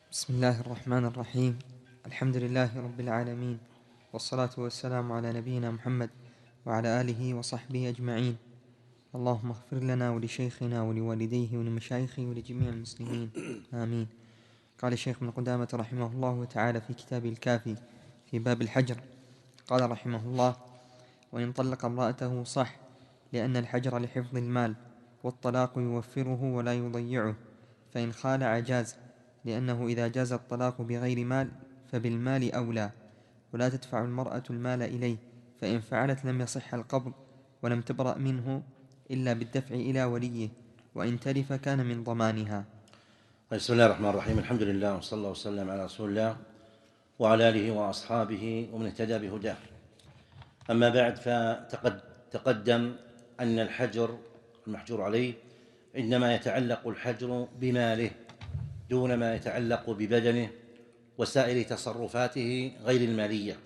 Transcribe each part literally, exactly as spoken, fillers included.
بسم الله الرحمن الرحيم. الحمد لله رب العالمين، والصلاة والسلام على نبينا محمد وعلى آله وصحبه أجمعين. اللهم اغفر لنا ولشيخنا ولوالديه ولمشايخه ولجميع المسلمين، آمين. قال الشيخ ابن قدامة رحمه الله تعالى في كتابه الكافي في باب الحجر، قال رحمه الله: وإن طلق امرأته صح، لأن الحجر لحفظ المال، والطلاق يوفره ولا يضيعه، فإن خالع جاز، لأنه إذا جاز الطلاق بغير مال فبالمال أولى، ولا تدفع المرأة المال إليه، فإن فعلت لم يصح القبض، ولم تبرأ منه إلا بالدفع إلى وليه، وإن تلف كان من ضمانها. بسم الله الرحمن الرحيم. الحمد لله، وصلى الله وسلم على رسول الله وعلى آله وأصحابه ومن اهتدى بهداه. أما بعد، فتقدم أن الحجر المحجور عليه إنما يتعلق الحجر بماله دون ما يتعلق ببدنه وسائر تصرفاته غير المالية.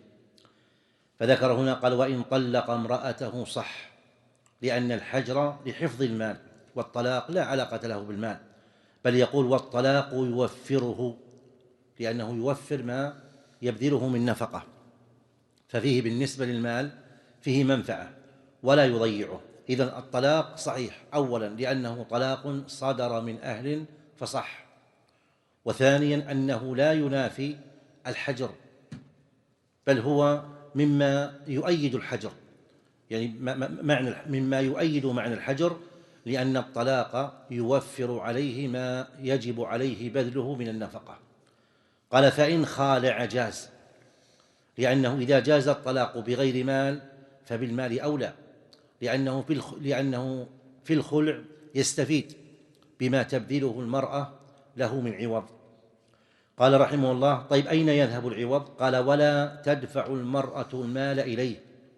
فذكر هنا قال: وإن طلق امرأته صح، لأن الحجر لحفظ المال، والطلاق لا علاقة له بالمال، بل يقول: والطلاق يوفره، لأنه يوفر ما يبذله من نفقة، ففيه بالنسبة للمال فيه منفعة ولا يضيعه. إذن الطلاق صحيح، أولا لأنه طلاق صدر من أهل فصح، وثانيا أنه لا ينافي الحجر، بل هو مما يؤيد الحجر، يعني معنى مما يؤيد معنى الحجر، لأن الطلاق يوفر عليه ما يجب عليه بذله من النفقة. قال: فإن خالع جاز، لأنه إذا جاز الطلاق بغير مال فبالمال أولى، لأنه في لأنه في الخلع يستفيد بما تبذله المرأة له من عوض. قال رحمه الله: طيب أين يذهب العوض؟ قال: ولا تدفع المرأة المال إليه،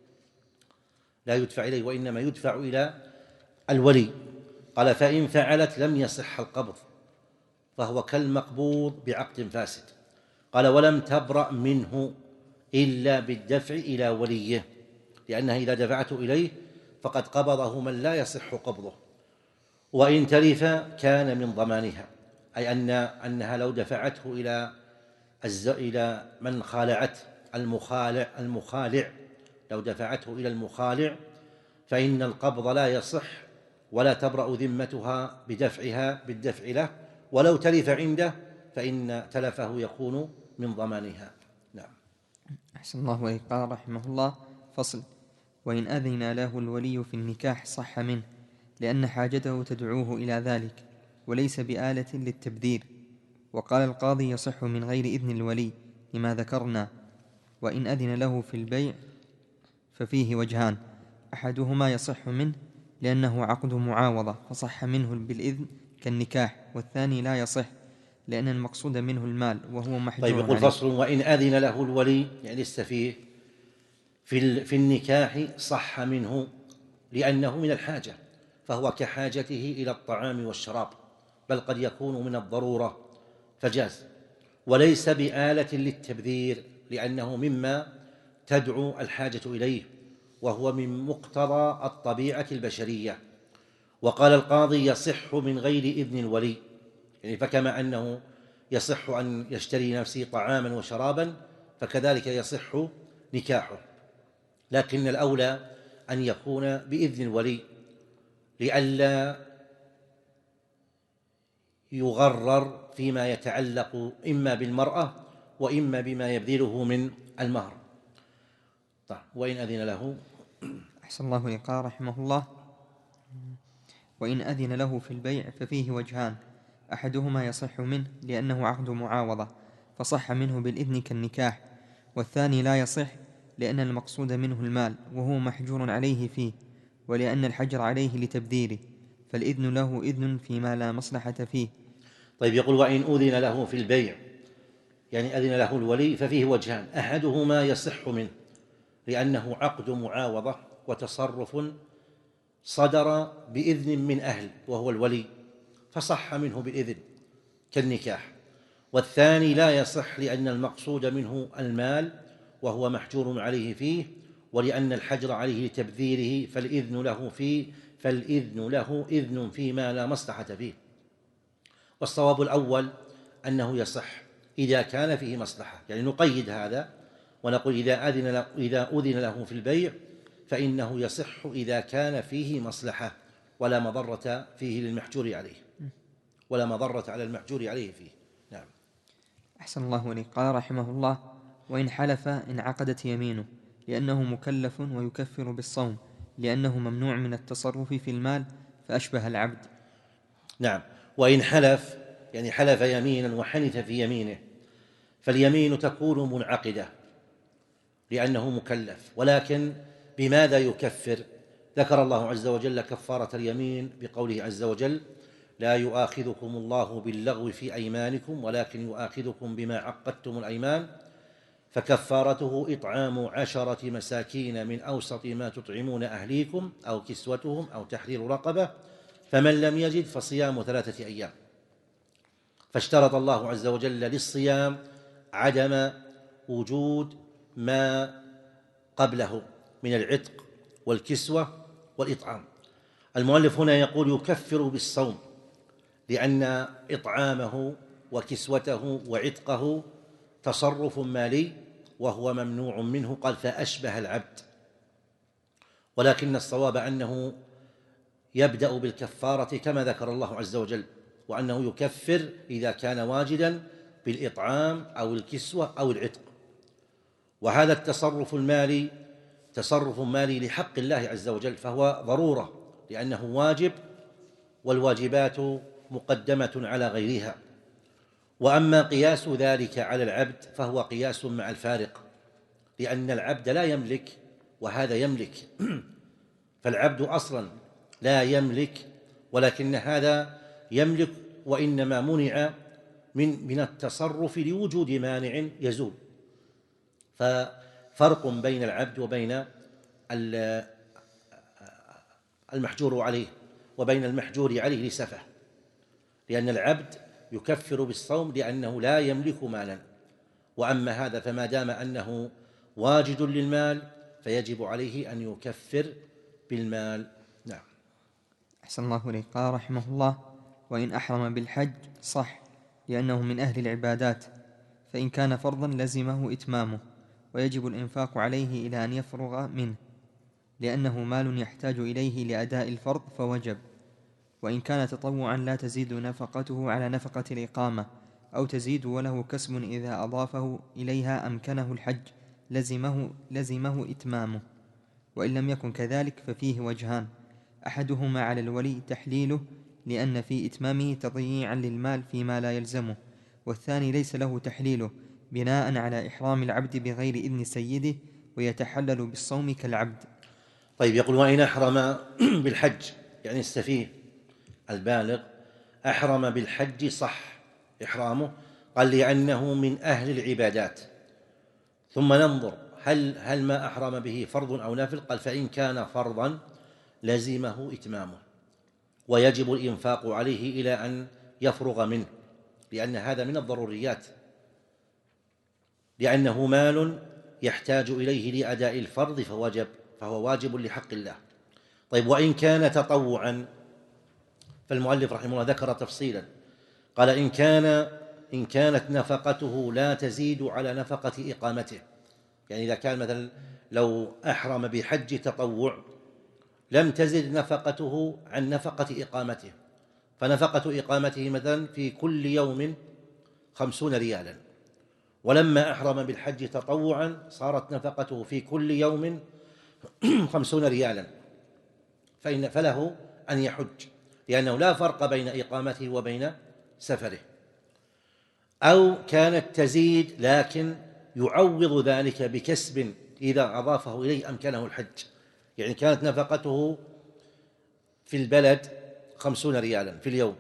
لا يدفع إليه، وإنما يدفع إلى الولي. قال: فإن فعلت لم يصح القبض، فهو كالمقبوض بعقد فاسد. قال: ولم تبرأ منه إلا بالدفع إلى وليه، لأنها إذا دفعته إليه فقد قبضه من لا يصح قبضه. وإن تلف كان من ضمانها، أي أن أنها لو دفعته إلى إلى من خالعت المخالع المخالع لو دفعته إلى المخالع فإن القبض لا يصح، ولا تبرأ ذمتها بدفعها بالدفع له، ولو تلف عنده فإن تلفه يكون من ضمانها. نعم. أحسن الله إليك. قال رحمه الله: فصل: وإن أذن له الولي في النكاح صح منه، لأن حاجته تدعوه إلى ذلك، وليس بآلة للتبذير. وقال القاضي: يصح من غير إذن الولي لما ذكرنا. وإن أذن له في البيع ففيه وجهان: أحدهما يصح منه لأنه عقد معاوضة فصح منه بالإذن كالنكاح، والثاني لا يصح لأن المقصود منه المال وهو محجور طيب، يقول عليه. فصل: وإن أذن له الولي، يعني استفيه في, في النكاح صح منه لأنه من الحاجة، فهو كحاجته إلى الطعام والشراب، بل قد يكون من الضرورة فجاز، وليس بآلة للتبذير، لأنه مما تدعو الحاجة إليه، وهو من مقتضى الطبيعة البشرية. وقال القاضي: يصح من غير إذن الولي، يعني فكما أنه يصح أن يشتري نفسه طعاما وشرابا، فكذلك يصح نكاحه، لكن الأولى أن يكون بإذن الولي لئلا يغرر فيما يتعلق إما بالمرأة وإما بما يبذله من المهر. طيب، وإن أذن له. أحسن الله إليك. قال رحمه الله: وإن أذن له في البيع ففيه وجهان: أحدهما يصح منه لأنه عقد معاوضة فصح منه بالإذن كالنكاح، والثاني لا يصح لأن المقصود منه المال وهو محجور عليه فيه، ولأن الحجر عليه لتبذيره، فالإذن له إذن فيما لا مصلحة فيه. طيب، يقول: وإن أذن له في البيع، يعني أذن له الولي، ففيه وجهان: أحدهما يصح منه لأنه عقد معاوضة وتصرف صدر بإذن من أهل وهو الولي، فصح منه بالإذن كالنكاح، والثاني لا يصح لأن المقصود منه المال وهو محجور عليه فيه، ولأن الحجر عليه لتبذيره، فالإذن له فيه فالإذن له إذن فيما لا مصلحة فيه. والصواب الأول أنه يصح، إذا كان فيه مصلحة، يعني نقيد هذا ونقول إذا أذن له, إذا أذن له في البيع فإنه يصح إذا كان فيه مصلحة ولا مضرة فيه للمحجور عليه، ولا مضرة على المحجور عليه فيه. نعم. أحسن الله إليك. قال رحمه الله: وإن حلف انعقدت يمينه لأنه مكلف ويكفر بالصوم لأنه ممنوع من التصرف في المال فأشبه العبد. نعم. وإن حلف يعني حلف يمينا وحنث في يمينه، فاليمين تكون منعقدة لأنه مكلف، ولكن بماذا يكفر؟ ذكر الله عز وجل كفارة اليمين بقوله عز وجل: لا يؤاخذكم الله باللغو في أيمانكم ولكن يؤاخذكم بما عقدتم الأيمان فكفارته إطعام عشرة مساكين من أوسط ما تطعمون أهليكم أو كسوتهم أو تحرير رقبة فمن لم يجد فصيام ثلاثة أيام. فاشترط الله عز وجل للصيام عدم وجود ما قبله من العتق والكسوة والإطعام. المؤلف هنا يقول يكفر بالصوم لأن إطعامه وكسوته وعتقه تصرف مالي وهو ممنوع منه، قال فأشبه العبد، ولكن الصواب أنه يبدأ بالكفارة كما ذكر الله عز وجل، وأنه يكفر إذا كان واجدا بالإطعام أو الكسوة أو العتق. وهذا التصرف المالي تصرف مالي لحق الله عز وجل، فهو ضرورة لأنه واجب والواجبات مقدمة على غيرها. وأما قياس ذلك على العبد فهو قياس مع الفارق، لأن العبد لا يملك وهذا يملك فالعبد أصلا لا يملك ولكن هذا يملك، وإنما منع من من التصرف لوجود مانع يزول. ففرق بين العبد وبين المحجور عليه وبين المحجور عليه لسفه، لأن العبد يكفر بالصوم لأنه لا يملك مالا، وأما هذا فما دام أنه واجد للمال فيجب عليه أن يكفر بالمال. نعم. أحسن الله إليك. قال رحمه الله: وإن أحرم بالحج صح لأنه من أهل العبادات، فإن كان فرضا لزمه إتمامه ويجب الإنفاق عليه إلى أن يفرغ منه لأنه مال يحتاج إليه لأداء الفرض فوجب. وإن كان تطوعا لا تزيد نفقته على نفقة الإقامة أو تزيد وله كسب إذا أضافه إليها أمكنه الحج لزمه, لزمه إتمامه. وإن لم يكن كذلك ففيه وجهان: أحدهما على الولي تحليله لأن في إتمامه تضييعا للمال فيما لا يلزمه، والثاني ليس له تحليله بناء على إحرام العبد بغير إذن سيده ويتحلل بالصوم كالعبد. طيب، يقول: وإن أحرم بالحج يعني السفيه البالغ أحرم بالحج صح إحرامه، قال لأنه من أهل العبادات. ثم ننظر هل, هل ما أحرم به فرض أو نافل؟ قال فإن كان فرضا لزمه إتمامه ويجب الإنفاق عليه إلى أن يفرغ منه، لأن هذا من الضروريات، لأنه مال يحتاج إليه لأداء الفرض فوجب فهو واجب لحق الله. طيب، وإن كان تطوعا فالمؤلف رحمه الله ذكر تفصيلا، قال إن كان إن كانت نفقته لا تزيد على نفقة إقامته، يعني إذا كان مثلا لو أحرم بحج تطوع لم تزد نفقته عن نفقة إقامته، فنفقة إقامته مثلا في كل يوم خمسون ريالا، ولما أحرم بالحج تطوعا صارت نفقته في كل يوم خمسون ريالا، فإن فله أن يحج، لأنه لا فرق بين إقامته وبين سفره. أو كانت تزيد لكن يعوض ذلك بكسب إذا أضافه إليه أمكنه الحج، يعني كانت نفقته في البلد خمسون ريالا في اليوم،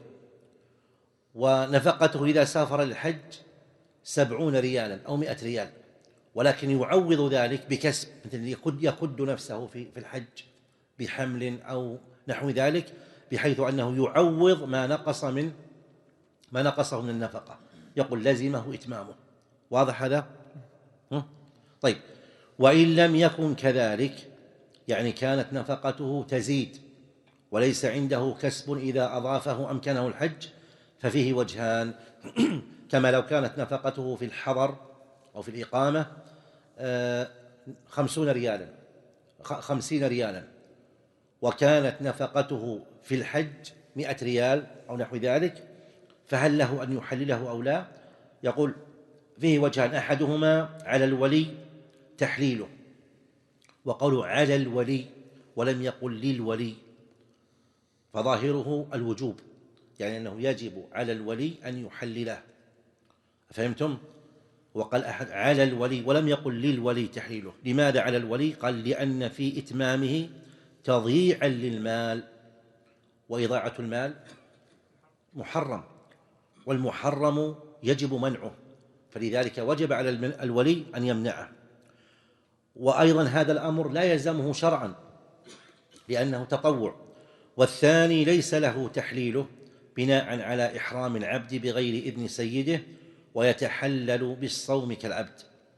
ونفقته إذا سافر للحج سبعون ريالا أو مئة ريال، ولكن يعوض ذلك بكسب، مثل يقد, يقد نفسه في الحج بحمل أو نحو ذلك، بحيث أنه يعوض ما نقص من ما نقصه من النفقة، يقول لزمه إتمامه. واضح هذا؟ طيب، وإن لم يكن كذلك يعني كانت نفقته تزيد وليس عنده كسب إذا أضافه أمكنه الحج، ففيه وجهان: كما لو كانت نفقته في الحضر أو في الإقامة خمسون ريالا خمسين ريالا، وكانت نفقته في الحج مئة ريال أو نحو ذلك، فهل له أن يحلله أو لا؟ يقول فيه وجهان، أحدهما على الولي تحليله، وقوله على الولي ولم يقل للولي فظاهره الوجوب، يعني أنه يجب على الولي أن يحلله، فهمتم؟ وقال أحد على الولي ولم يقل للولي تحليله. لماذا على الولي؟ قال لأن في إتمامه تضييعا للمال، وإضاعة المال محرم، والمحرم يجب منعه، فلذلك وجب على الولي أن يمنعه. وأيضا هذا الأمر لا يلزمه شرعا لأنه تطوع. والثاني ليس له تحليله بناء على إحرام العبد بغير إذن سيده ويتحلل بالصوم كالعبد.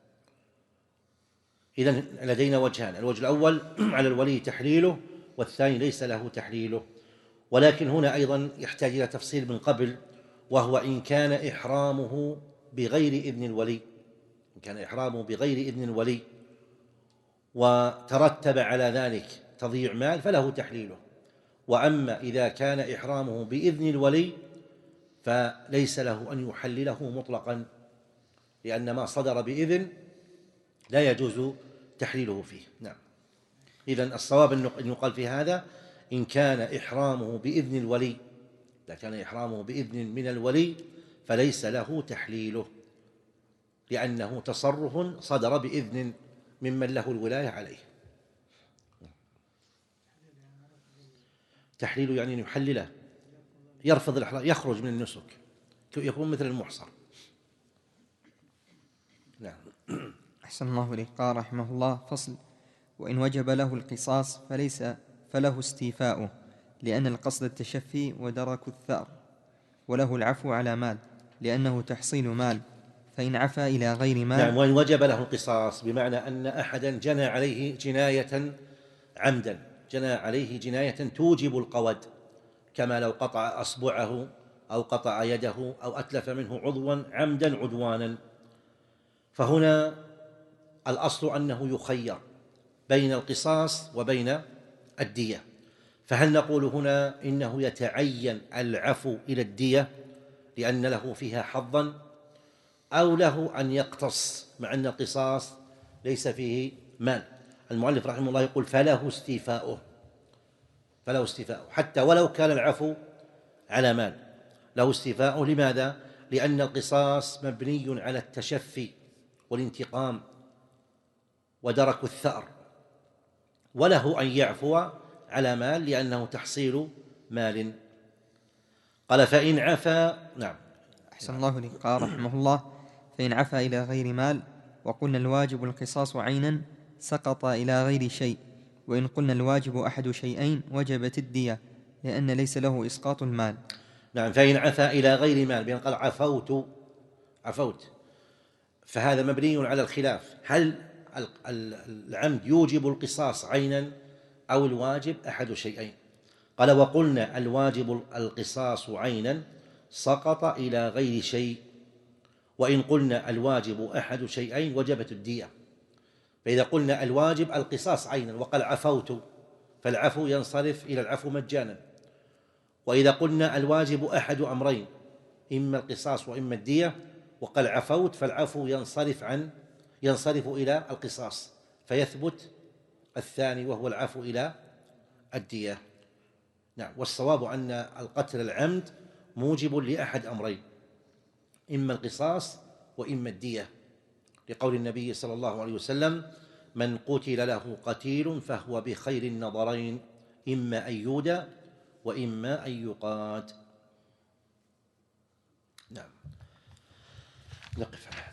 إذن لدينا وجهان، الوجه الأول على الولي تحليله، والثاني ليس له تحليله. ولكن هنا أيضا يحتاج إلى تفصيل من قبل، وهو إن كان إحرامه بغير إذن الولي، إن كان إحرامه بغير إذن الولي وترتب على ذلك تضييع مال فله تحليله. وأما إذا كان إحرامه بإذن الولي فليس له أن يحلله مطلقا، لأن ما صدر بإذن لا يجوز تحليله فيه. نعم. إذن الصواب أن يقال في هذا إن كان إحرامه بإذن الولي، إذا كان إحرامه بإذن من الولي فليس له تحليله، لأنه تصرف صدر بإذن ممن له الولاية عليه. تحليله يعني أن يحلله، يرفض الإحرام، يخرج من النسك، يكون مثل المحصر. نعم. أحسن الله إليك. قال رحمه الله: فصل: وإن وجب له القصاص فليس فله استيفاؤه، لأن القصد التشفي ودرك الثأر، وله العفو على مال لأنه تحصيل مال، فإن عفا إلى غير مال. نعم. وإن وجب له القصاص بمعنى أن أحدا جنى عليه جناية عمدا، جنى عليه جناية توجب القود، كما لو قطع أصبعه أو قطع يده أو أتلف منه عضوا عمدا عدوانا، فهنا الأصل أنه يخير بين القصاص وبين الدية. فهل نقول هنا إنه يتعين العفو إلى الدية لأن له فيها حظا، أو له أن يقتص مع أن القصاص ليس فيه مال؟ المؤلف رحمه الله يقول فله استيفاؤه، فله استيفاؤه حتى ولو كان العفو على مال، له استيفاؤه. لماذا؟ لأن القصاص مبني على التشفي والانتقام ودرك الثأر، وله أن يعفو على مال لأنه تحصيل مال. قال فإن عفا. نعم. أحسن الله إليك. قال رحمه الله: فإن عفا إلى غير مال، وقلنا الواجب القصاص عينا، سقط إلى غير شيء. وإن قلنا الواجب أحد شيئين وجبت الدية، لأن ليس له إسقاط المال. نعم. فإن عفا إلى غير مال، بأن قال عفوت عفوت فهذا مبني على الخلاف، هل العمد يوجب القصاص عينا أو الواجب أحد شيئين؟ قال وقلنا الواجب القصاص عينا سقط إلى غير شيء، وإن قلنا الواجب أحد شيئين وجبت الدية. فإذا قلنا الواجب القصاص عينا وقال عفوت، فالعفو ينصرف إلى العفو مجانا. وإذا قلنا الواجب أحد أمرين، إما القصاص وإما الدية، وقال عفوت، فالعفو ينصرف عن ينصرف إلى القصاص، فيثبت الثاني وهو العفو إلى الدية. نعم. والصواب أن القتل العمد موجب لأحد أمرين، إما القصاص وإما الدية، لقول النبي صلى الله عليه وسلم: من قتل له قتيل فهو بخير النظرين، إما أن يودى وإما أن يقاد. نعم. نقف.